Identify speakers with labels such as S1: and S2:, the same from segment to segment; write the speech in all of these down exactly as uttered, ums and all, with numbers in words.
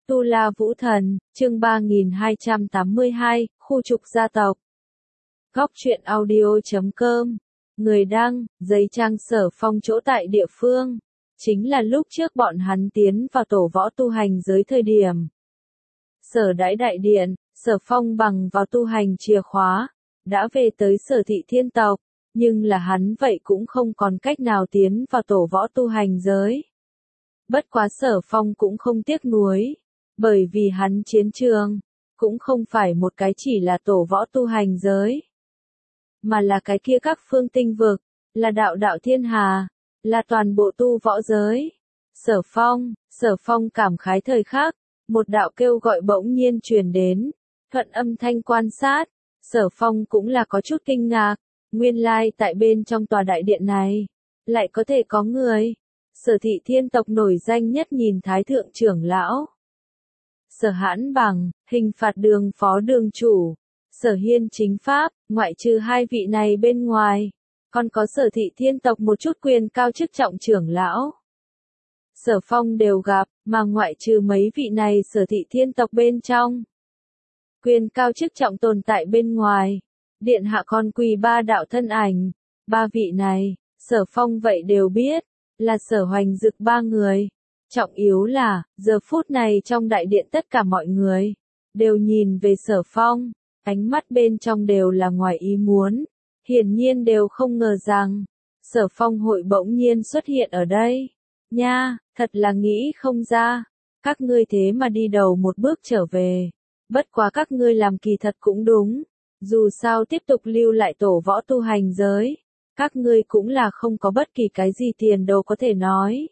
S1: Tu La Vũ Thần, chương ba nghìn hai trăm tám mươi hai, khu trục gia tộc. Góc truyện audio chấm com. Người đăng, giấy trang Sở Phong chỗ tại địa phương. Chính là lúc trước bọn hắn tiến vào tổ võ tu hành giới thời điểm. Sở Đãi đại điện, Sở Phong bằng vào tu hành chìa khóa, đã về tới Sở Thị Thiên tộc, nhưng là hắn vậy cũng không còn cách nào tiến vào tổ võ tu hành giới. Bất quá Sở Phong cũng không tiếc nuối, bởi vì hắn chiến trường, cũng không phải một cái chỉ là tổ võ tu hành giới, mà là cái kia các phương tinh vực, là đạo đạo thiên hà, là toàn bộ tu võ giới. Sở Phong, Sở Phong cảm khái thời khắc, một đạo kêu gọi bỗng nhiên truyền đến, thuận âm thanh quan sát, Sở Phong cũng là có chút kinh ngạc, nguyên lai tại bên trong tòa đại điện này, lại có thể có người. Sở Thị Thiên tộc nổi danh nhất nhìn Thái Thượng trưởng lão. Sở Hãn Bằng, hình phạt đường phó đường chủ, Sở Hiên chính pháp, ngoại trừ hai vị này bên ngoài, còn có Sở Thị Thiên tộc một chút quyền cao chức trọng trưởng lão. Sở Phong đều gặp, mà ngoại trừ mấy vị này Sở Thị Thiên tộc bên trong, quyền cao chức trọng tồn tại bên ngoài, điện hạ con quỳ ba đạo thân ảnh, ba vị này, Sở Phong vậy đều biết, là Sở Hoành Dực ba người. Trọng yếu là, giờ phút này trong đại điện tất cả mọi người, đều nhìn về Sở Phong, ánh mắt bên trong đều là ngoài ý muốn, hiển nhiên đều không ngờ rằng, Sở Phong hội bỗng nhiên xuất hiện ở đây. Nha, thật là nghĩ không ra, các ngươi thế mà đi đầu một bước trở về, bất quá các ngươi làm kỳ thật cũng đúng, dù sao tiếp tục lưu lại tổ võ tu hành giới, các ngươi cũng là không có bất kỳ cái gì tiền đồ có thể nói.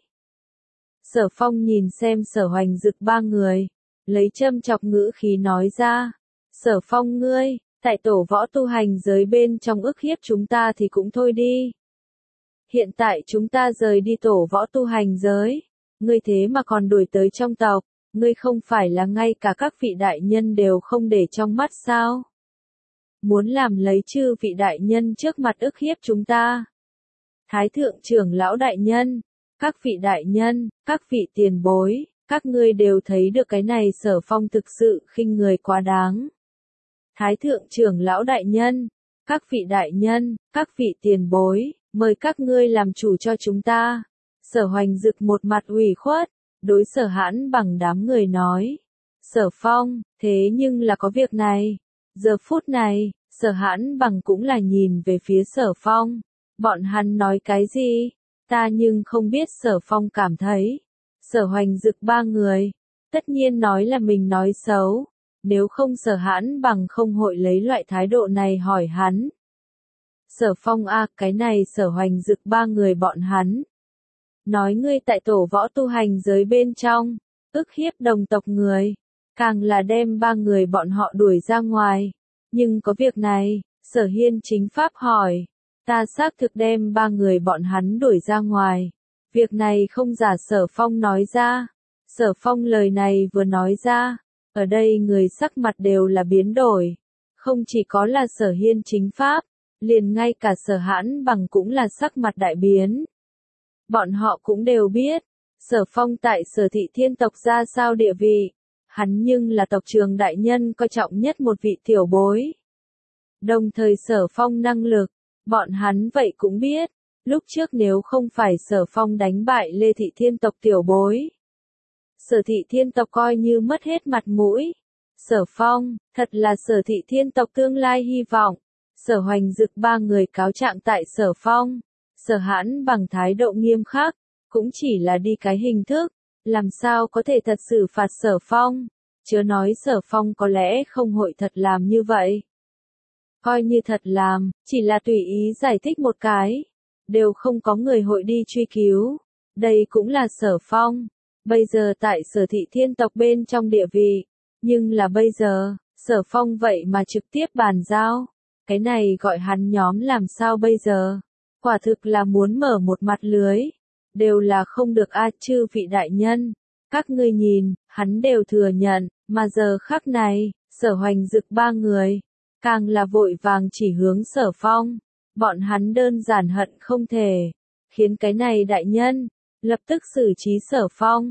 S1: Sở Phong nhìn xem Sở Hoành Dực ba người, lấy châm chọc ngữ khí nói ra, Sở Phong ngươi, tại tổ võ tu hành giới bên trong ức hiếp chúng ta thì cũng thôi đi. Hiện tại chúng ta rời đi tổ võ tu hành giới, ngươi thế mà còn đuổi tới trong tộc, ngươi không phải là ngay cả các vị đại nhân đều không để trong mắt sao? Muốn làm lấy chư vị đại nhân trước mặt ức hiếp chúng ta. Thái Thượng trưởng lão đại nhân, các vị đại nhân, các vị tiền bối, các ngươi đều thấy được cái này Sở Phong thực sự khinh người quá đáng. Thái Thượng trưởng lão đại nhân, các vị đại nhân, các vị tiền bối, mời các ngươi làm chủ cho chúng ta. Sở Hoành Dực một mặt ủy khuất, đối Sở Hãn Bằng đám người nói. Sở Phong, thế nhưng là có việc này. Giờ phút này, Sở Hãn Bằng cũng là nhìn về phía Sở Phong. Bọn hắn nói cái gì? Ta nhưng không biết. Sở Phong cảm thấy. Sở Hoành Dực ba người, tất nhiên nói là mình nói xấu. Nếu không Sở Hãn Bằng không hội lấy loại thái độ này hỏi hắn. Sở Phong a à, cái này Sở Hoành Dực ba người bọn hắn. Nói ngươi tại tổ võ tu hành giới bên trong, ức hiếp đồng tộc người, càng là đem ba người bọn họ đuổi ra ngoài. Nhưng có việc này, Sở Hiên chính pháp hỏi, ta xác thực đem ba người bọn hắn đuổi ra ngoài. Việc này không giả Sở Phong nói ra. Sở Phong lời này vừa nói ra, ở đây người sắc mặt đều là biến đổi. Không chỉ có là Sở Hiên chính pháp, liền ngay cả Sở Hãn Bằng cũng là sắc mặt đại biến. Bọn họ cũng đều biết, Sở Phong tại Sở Thị Thiên tộc ra sao địa vị, hắn nhưng là tộc trưởng đại nhân coi trọng nhất một vị tiểu bối. Đồng thời Sở Phong năng lực, bọn hắn vậy cũng biết, lúc trước nếu không phải Sở Phong đánh bại Lê Thị Thiên tộc tiểu bối, Sở Thị Thiên tộc coi như mất hết mặt mũi. Sở Phong, thật là Sở Thị Thiên tộc tương lai hy vọng. Sở Hoành Dực ba người cáo trạng tại Sở Phong. Sở Hãn Bằng thái độ nghiêm khắc, cũng chỉ là đi cái hình thức, làm sao có thể thật sự phạt Sở Phong, chớ nói Sở Phong có lẽ không hội thật làm như vậy. Coi như thật làm, chỉ là tùy ý giải thích một cái, đều không có người hội đi truy cứu, đây cũng là Sở Phong, bây giờ tại Sở Thị Thiên tộc bên trong địa vị, nhưng là bây giờ, Sở Phong vậy mà trực tiếp bàn giao, cái này gọi hắn nhóm làm sao bây giờ? Quả thực là muốn mở một mặt lưới, đều là không được a chư vị đại nhân, các ngươi nhìn, hắn đều thừa nhận, mà giờ khắc này, Sở Hoành Dực ba người, càng là vội vàng chỉ hướng Sở Phong, bọn hắn đơn giản hận không thể, khiến cái này đại nhân, lập tức xử trí Sở Phong,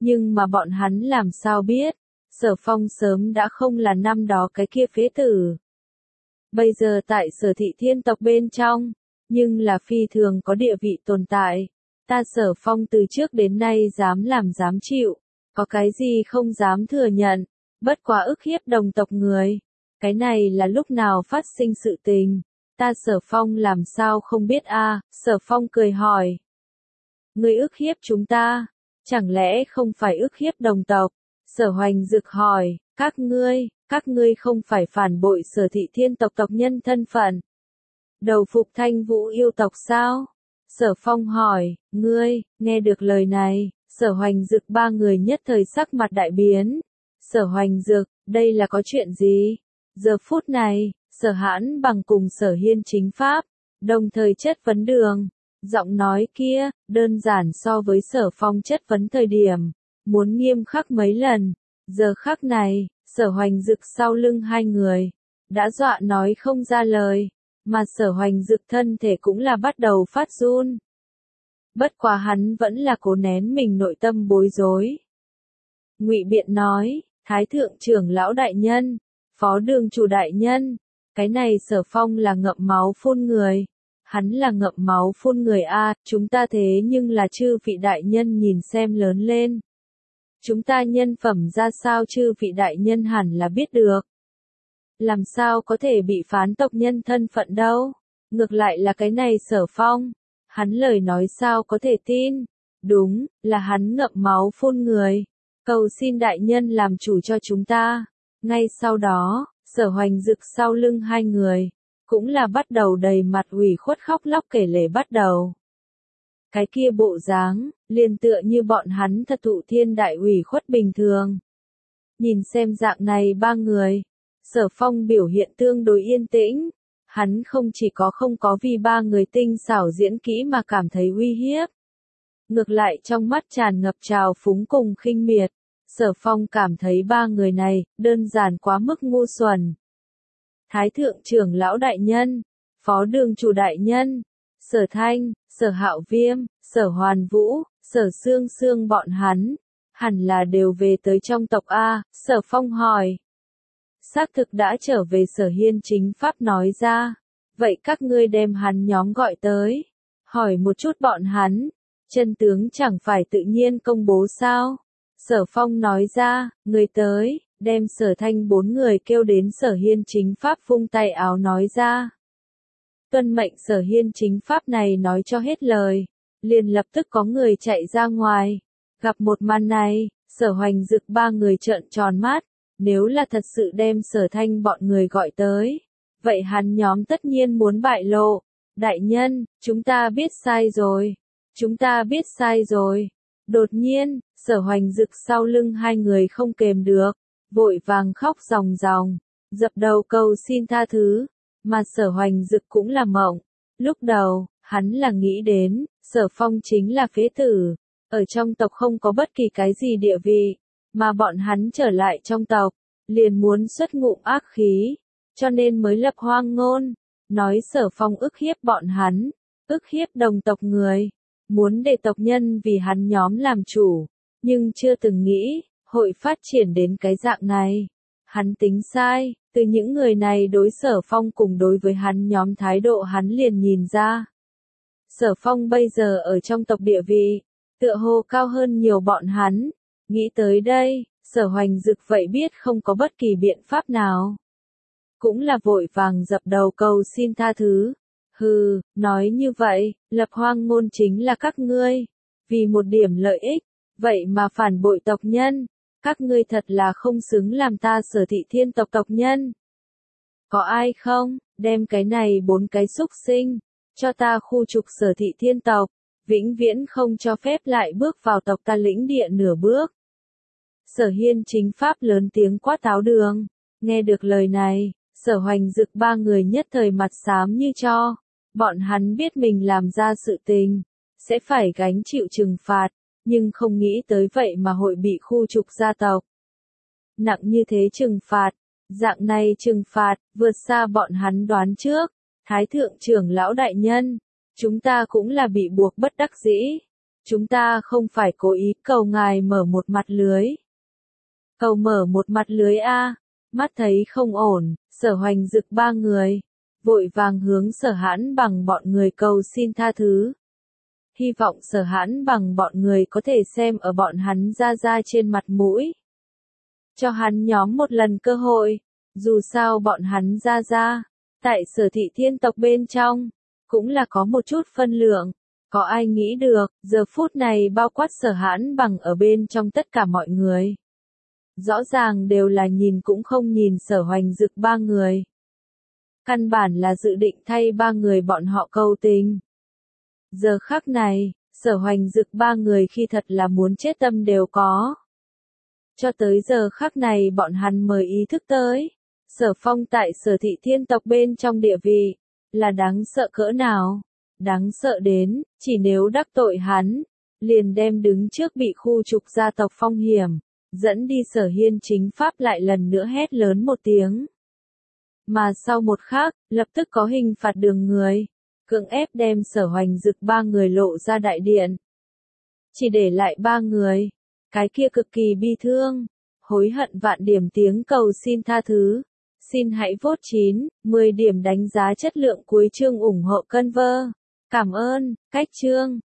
S1: Nhưng mà bọn hắn làm sao biết, Sở Phong sớm đã không là năm đó cái kia phế tử. Bây giờ tại Sở thị thiên tộc bên trong, nhưng là phi thường có địa vị tồn tại. Ta Sở Phong từ trước đến nay dám làm dám chịu, có cái gì không dám thừa nhận, bất quá ức hiếp đồng tộc người. Cái này là lúc nào phát sinh sự tình, ta Sở Phong làm sao không biết a? Sở Phong cười hỏi. Ngươi ức hiếp chúng ta, chẳng lẽ không phải ức hiếp đồng tộc? Sở Hoành Dực hỏi, các ngươi, các ngươi không phải phản bội Sở thị thiên tộc tộc nhân thân phận. Đầu phục Thanh Vũ yêu tộc sao? Sở Phong hỏi, ngươi, nghe được lời này, Sở Hoành Dực ba người nhất thời sắc mặt đại biến. Sở Hoành Dực, đây là có chuyện gì? Giờ phút này, Sở Hãn Bằng cùng Sở Hiên Chính Pháp, đồng thời chất vấn đường. Giọng nói kia, đơn giản so với Sở Phong chất vấn thời điểm, muốn nghiêm khắc mấy lần. Giờ khắc này, Sở Hoành Dực sau lưng hai người, đã dọa nói không ra lời, mà Sở Hoành Dực thân thể cũng là bắt đầu phát run. Bất quá hắn vẫn là cố nén mình nội tâm bối rối. Ngụy Biện nói, Thái thượng trưởng lão đại nhân, Phó đường chủ đại nhân, cái này Sở Phong là ngậm máu phun người. Hắn là ngậm máu phun người a, chúng ta thế nhưng là chư vị đại nhân nhìn xem lớn lên. Chúng ta nhân phẩm ra sao chư vị đại nhân hẳn là biết được. Làm sao có thể bị phán tộc nhân thân phận đâu? Ngược lại là cái này Sở Phong, hắn lời nói sao có thể tin? Đúng, là hắn ngậm máu phun người. Cầu xin đại nhân làm chủ cho chúng ta. Ngay sau đó, Sở Hoành Dực sau lưng hai người, cũng là bắt đầu đầy mặt ủy khuất khóc lóc kể lể bắt đầu. Cái kia bộ dáng, liền tựa như bọn hắn thật thụ thiên đại ủy khuất bình thường. Nhìn xem dạng này ba người, Sở Phong biểu hiện tương đối yên tĩnh, hắn không chỉ có không có vì ba người tinh xảo diễn kỹ mà cảm thấy uy hiếp. Ngược lại trong mắt tràn ngập trào phúng cùng khinh miệt, Sở Phong cảm thấy ba người này, đơn giản quá mức ngu xuẩn. Thái thượng trưởng lão đại nhân, Phó đường chủ đại nhân, Sở Thanh, Sở Hạo Viêm, Sở Hoàn Vũ, Sở Sương Sương bọn hắn, hẳn là đều về tới trong tộc A, Sở Phong hỏi. Xác thực đã trở về Sở Hiên Chính Pháp nói ra, vậy các ngươi đem hắn nhóm gọi tới, hỏi một chút bọn hắn, chân tướng chẳng phải tự nhiên công bố sao? Sở Phong nói ra, người tới, đem Sở Thanh bốn người kêu đến Sở Hiên Chính Pháp vung tay áo nói ra. Tuân mệnh Sở Hiên Chính Pháp này nói cho hết lời, liền lập tức có người chạy ra ngoài. Gặp một màn này, Sở Hoành Dực ba người trợn tròn mắt, nếu là thật sự đem Sở Thanh bọn người gọi tới, vậy hắn nhóm tất nhiên muốn bại lộ. Đại nhân, chúng ta biết sai rồi, chúng ta biết sai rồi. Đột nhiên, Sở Hoành Dực sau lưng hai người không kềm được, vội vàng khóc ròng ròng, dập đầu cầu xin tha thứ, mà Sở Hoành Dực cũng là mộng. Lúc đầu, hắn là nghĩ đến, Sở Phong chính là phế tử, ở trong tộc không có bất kỳ cái gì địa vị, mà bọn hắn trở lại trong tộc, liền muốn xuất ngụm ác khí, cho nên mới lập hoang ngôn, nói Sở Phong ức hiếp bọn hắn, ức hiếp đồng tộc người, muốn để tộc nhân vì hắn nhóm làm chủ, nhưng chưa từng nghĩ, hội phát triển đến cái dạng này. Hắn tính sai, từ những người này đối Sở Phong cùng đối với hắn nhóm thái độ hắn liền nhìn ra. Sở Phong bây giờ ở trong tộc địa vị, tựa hồ cao hơn nhiều bọn hắn. Nghĩ tới đây, Sở Hoành Dực vậy biết không có bất kỳ biện pháp nào. Cũng là vội vàng dập đầu cầu xin tha thứ. Hừ, nói như vậy, lập hoang ngôn chính là các ngươi. Vì một điểm lợi ích, vậy mà phản bội tộc nhân. Các ngươi thật là không xứng làm ta Sở thị thiên tộc tộc nhân. Có ai không, đem cái này bốn cái xúc sinh, cho ta khu trục Sở thị thiên tộc, vĩnh viễn không cho phép lại bước vào tộc ta lĩnh địa nửa bước. Sở Hiên Chính Pháp lớn tiếng quát tháo đường, nghe được lời này, Sở Hoành Dực ba người nhất thời mặt xám như tro, bọn hắn biết mình làm ra sự tình, sẽ phải gánh chịu trừng phạt, nhưng không nghĩ tới vậy mà hội bị khu trục gia tộc. Nặng như thế trừng phạt, dạng này trừng phạt, vượt xa bọn hắn đoán trước. Thái thượng trưởng lão đại nhân, chúng ta cũng là bị buộc bất đắc dĩ. chúng ta không phải cố ý cầu ngài mở một mặt lưới. Cầu mở một mặt lưới a, mắt thấy không ổn, Sở Hoành Dực ba người, vội vàng hướng Sở Hãn Bằng bọn người cầu xin tha thứ. Hy vọng Sở Hãn Bằng bọn người có thể xem ở bọn hắn ra ra trên mặt mũi. Cho hắn nhóm một lần cơ hội, dù sao bọn hắn ra ra, tại Sở thị thiên tộc bên trong, cũng là có một chút phân lượng. Có ai nghĩ được, giờ phút này bao quát Sở Hãn Bằng ở bên trong tất cả mọi người. Rõ ràng đều là nhìn cũng không nhìn Sở Hoành Dực ba người. Căn bản là dự định thay ba người bọn họ cầu tình. Giờ khắc này, Sở Hoành Dực ba người khi thật là muốn chết tâm đều có. Cho tới giờ khắc này bọn hắn mới ý thức tới. Sở Phong tại Sở thị thiên tộc bên trong địa vị, là đáng sợ cỡ nào. Đáng sợ đến, chỉ nếu đắc tội hắn, liền đem đứng trước bị khu trục gia tộc phong hiểm, dẫn đi Sở Hiên chính pháp lại lần nữa hét lớn một tiếng. Mà sau một khắc, lập tức có hình phạt đường người, cưỡng ép đem Sở Hoành Dực ba người lộ ra đại điện. Chỉ để lại ba người, cái kia cực kỳ bi thương, hối hận vạn điểm tiếng cầu xin tha thứ. Xin hãy vote chín, mười điểm đánh giá chất lượng cuối chương ủng hộ Conver. Cảm ơn, cách chương.